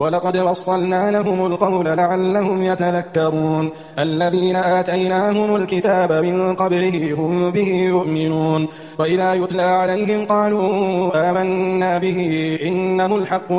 ولقد وصلنا لهم القول لعلهم يتذكرون الذين آتيناهم الكتاب من قبله هم به يؤمنون وإذا يتلى عليهم قالوا آمنا به إنه الحق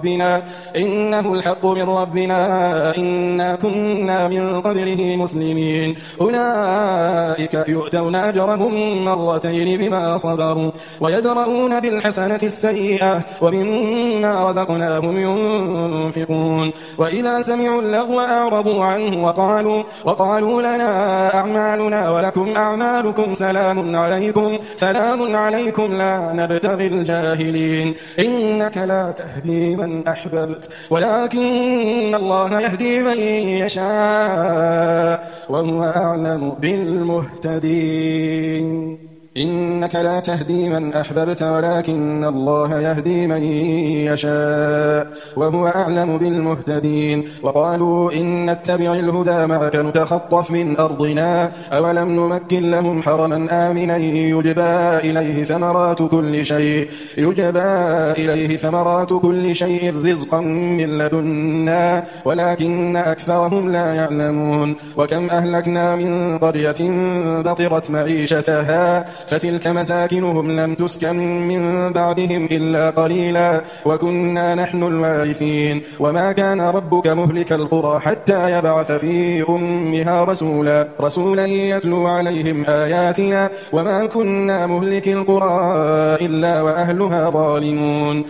من ربنا إنا كنا من قبله مسلمين أولئك يؤتون أجرهم مرتين بما صبروا ويدرؤون بالحسنة السيئة ومما رزقناهم ينفقون وإذا سمعوا اللغو أعرضوا عنه وقالوا لنا أعمالنا ولكم أعمالكم سلام عليكم لا نبتغي الجاهلين إنك لا تهدي من أحببت ولكن الله يهدي من يشاء وهو أعلم بالمهتدين إنك لا تهدي من أحببت ولكن الله يهدي من يشاء وهو أعلم بالمهتدين وقالوا إن نتبع الهدى معك نتخطف من أرضنا أولم نمكن لهم حرما آمنا يجبى إليه ثمرات كل شيء رزقا من لدنا ولكن أكثرهم لا يعلمون وكم أهلكنا من قرية بطرت معيشتها فتلك مساكنهم لم تسكن من بعدهم إلا قليلا وكنا نحن الوارثين وما كان ربك مهلك القرى حتى يبعث في أمها رسولا يتلو عليهم آياتنا وما كنا مهلك القرى إلا وأهلها ظالمون